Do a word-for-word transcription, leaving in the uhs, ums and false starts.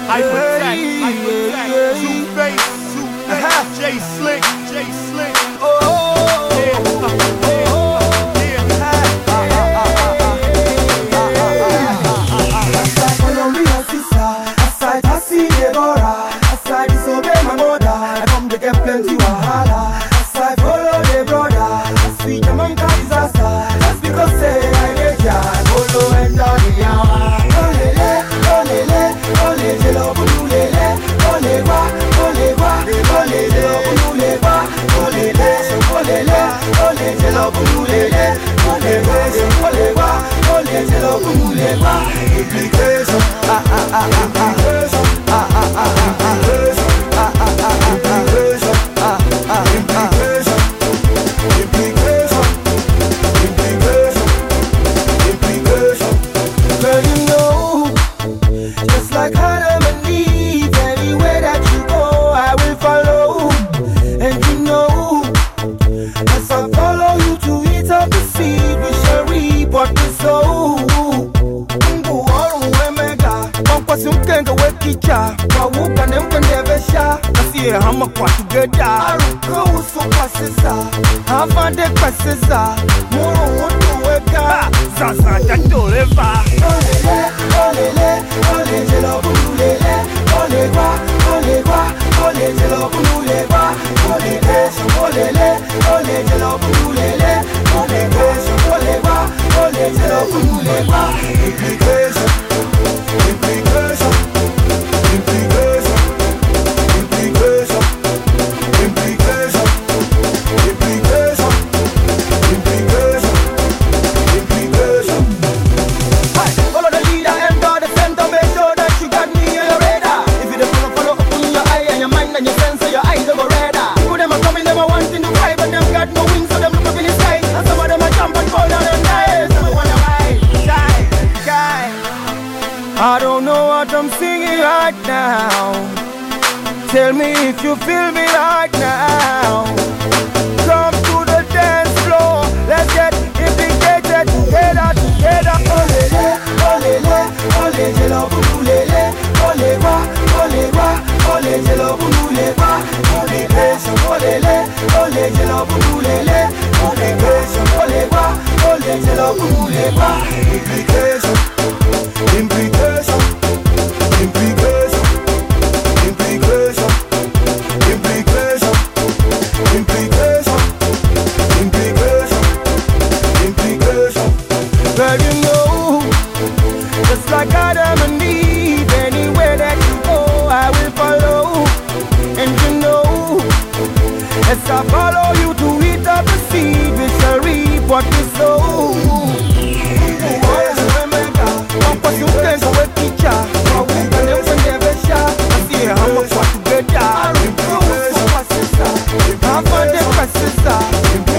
Hypertech, Hypertech, Two-Face, Two-Face, J Slick, J Slick. Oh, yeah, yeah. Aside Colombia, sister, aside Tassie, Deborah, aside disobey my mother, I come to get plenty wahala. Aside follow the brother, I sweet Jamaica disaster. Just because say I get ya, follow and down the hour. Olele, olele, olele, love ulele, olewa, olewa, olele, ulelewa, olele, olele, olele, love ulele, olewa, olewa, olele, love ulelewa. Implication, ah ah ah ah implication, ah ah ah ah implication, ah ah ah ah implication, ah ah implication, implication, implication, implication. Girl, you know, just like Adam and Eve, anywhere that you go, I will follow. And you know, as I follow you to eat up the seed, we shall reap what we sow. Mungu waru wemega, wampasi mkenga wekicha, wawuka ne mkendevesha, nasiye hama kwa together. Aruko uso kwa sisa, havande kwa sisa, muru wutu weka, sasa jatoleva. Olele, olele, olele, love ulele, olewa, olewa, olele, love ulelewa, olele, olele, olele, love ulele, olele, olewa, olele, love ulelewa. Implication, implication, implication, implication, implication, implication, implication, implication. Hey, follow the leader, enter the center, make sure that you got me on your radar. If you don't follow, follow, open your eye and your mind and your sense, so your eyes over radar. People them are coming, them are wanting to fly, but them got no wings, so them look up in the sky. And some of them are jump and fall down and die. Some wanna ride, die, die. I don't know what I'm singing right now. Tell me if you feel me right now. Come to the dance floor, let's get implicated together, together. Olele, olele, olele, love ulele, olewa, olewa, olele, love ulelewa, olele, olele, olele, love ulele, olele, olewa, olele, love ulelewa. Implication, implication, implication, implication, implication, implication, implication, implication. Girl, you know, just like Adam and Eve, anywhere that you go, I will follow. And you know, as I follow you to eat up the seed, we shall reap what we sow. Implication,